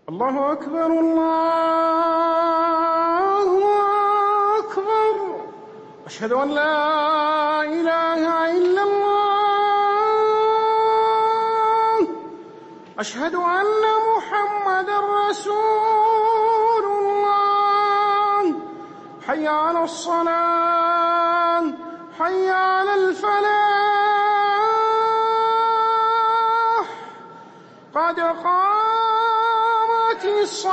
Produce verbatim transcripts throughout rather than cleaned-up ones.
الله أكبر الله أكبر. أشهد أن لا إله إلا الله. أشهد أن محمدًا رسول الله. حي على الصلاة حي على الفلاح. قد قامت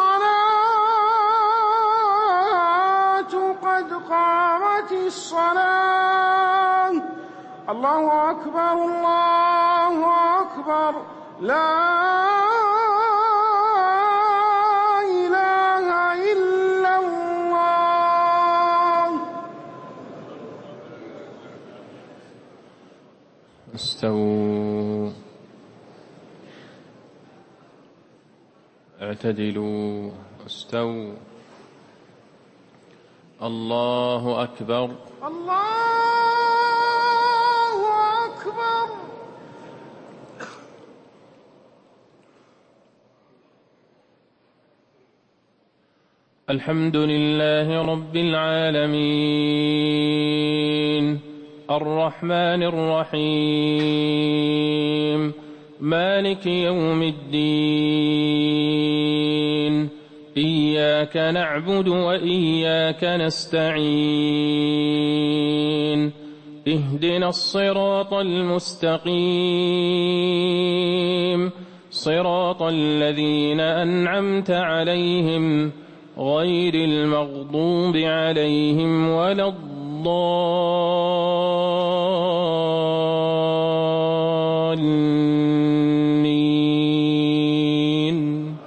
الصلاة قد قامت الصلاة. الله أكبر الله أكبر. لا إله إلا الله. استووا اعتدلوا استووا. الله أكبر الله أكبر. الحمد لله رب العالمين الرحمن الرحيم مالك يوم الدين. إياك نعبد وإياك نستعين. اهدنا الصراط المستقيم صراط الذين أنعمت عليهم غير المغضوب عليهم ولا الضالين.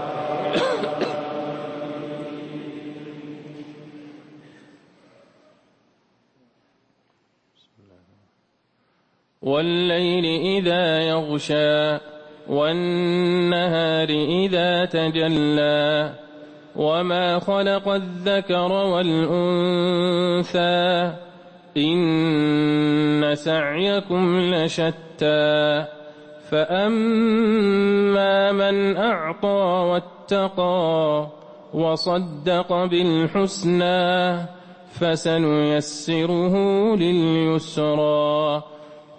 والليل إذا يغشى والنهار إذا تجلى وما خلق الذكر والأنثى إن سعيكم لشتى. فأما من أعطى واتقى وصدق بالحسنى فسنيسره لليسرى.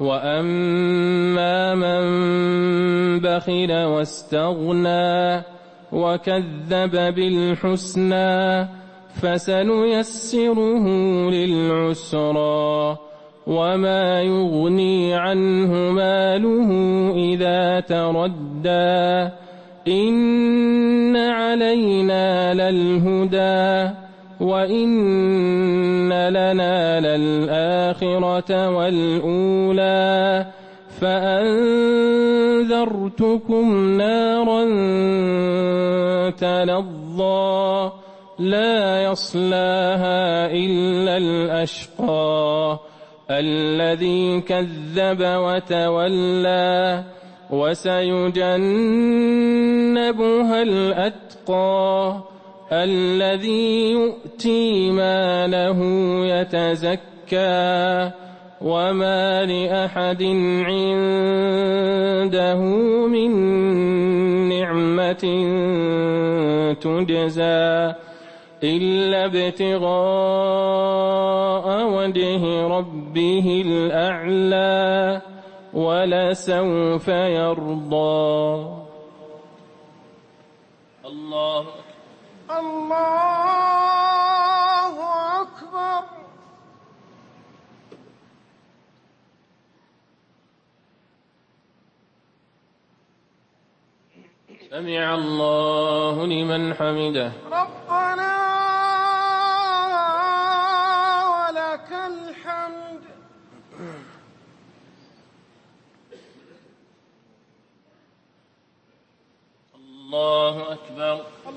وأما من بخل واستغنى وكذب بالحسنى فسنيسره للعسرى. وما يغني عنه ماله إذا تردى. إن علينا للهدى وإن لنا للآخرة والأولى. فأنذرتكم نارا تلظى لا يصلاها إلا الأشقى الذي كذب وتولى. وسيجنبها الأتقى الذي يؤتي ماله يتزكى. وما لأحد عنده من نعمة تجزى إلا ابتغاء وجه ربه الأعلى ولسوف يرضى. الله الله أكبر. سمع الله لمن حمده. ربنا ولك الحمد. الله أكبر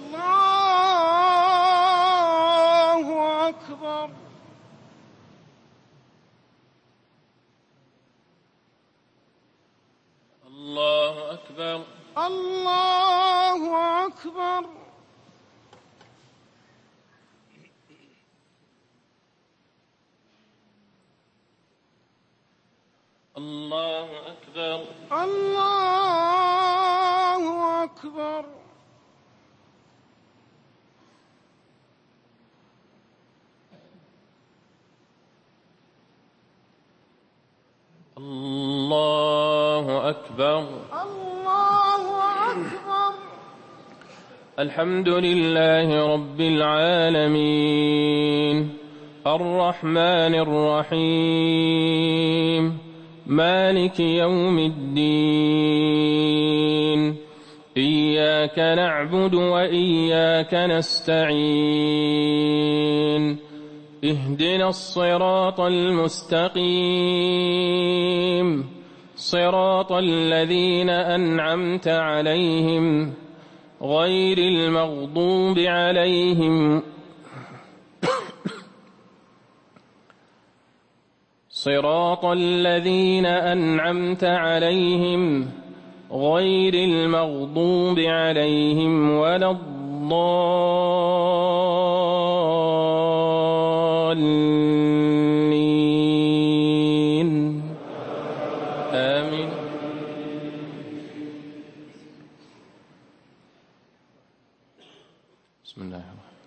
الله أكبر. الله أكبر الله أكبر. الله أكبر الله أكبر. الحمد لله رب العالمين الرحمن الرحيم مالك يوم الدين إياك نعبد وإياك نستعين اهدنا الصراط المستقيم صراط الذين أنعمت عليهم غير المغضوب عليهم صراط الذين أنعمت عليهم غير المغضوب عليهم ولا الضالين آمين. بسم الله الرحمن الرحيم.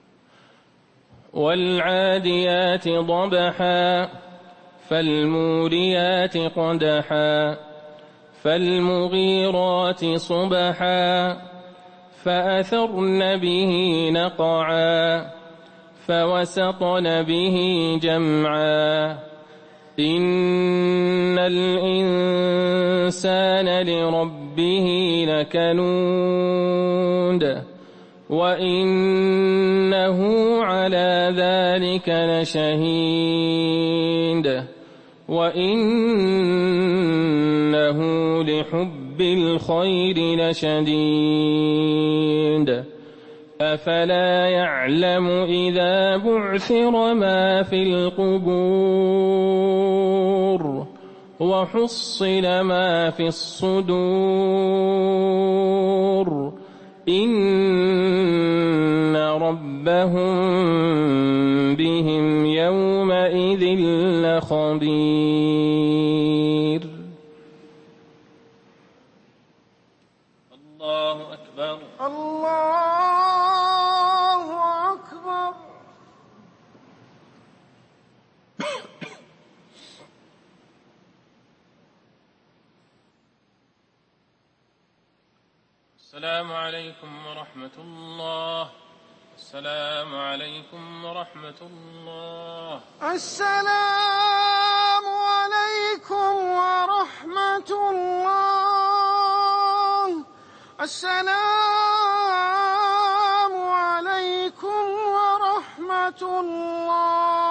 والعاديات ضبحا فالموريات قدحا فالمغيرات صبحا فأثرن به نقعا فوسطن به جمعا إن الإنسان لربه لكنود وإنه على ذلك لشهيد وإنه لحب الخير لشديد أفلا يعلم إذا بعثر ما في القبور وحصل ما في الصدور إن ربهم بهم يومئذ لخبير. الله أكبر. الله أكبر. السلام عليكم ورحمة الله. السلام عليكم ورحمة الله. السلام عليكم ورحمة الله. السلام عليكم ورحمة الله.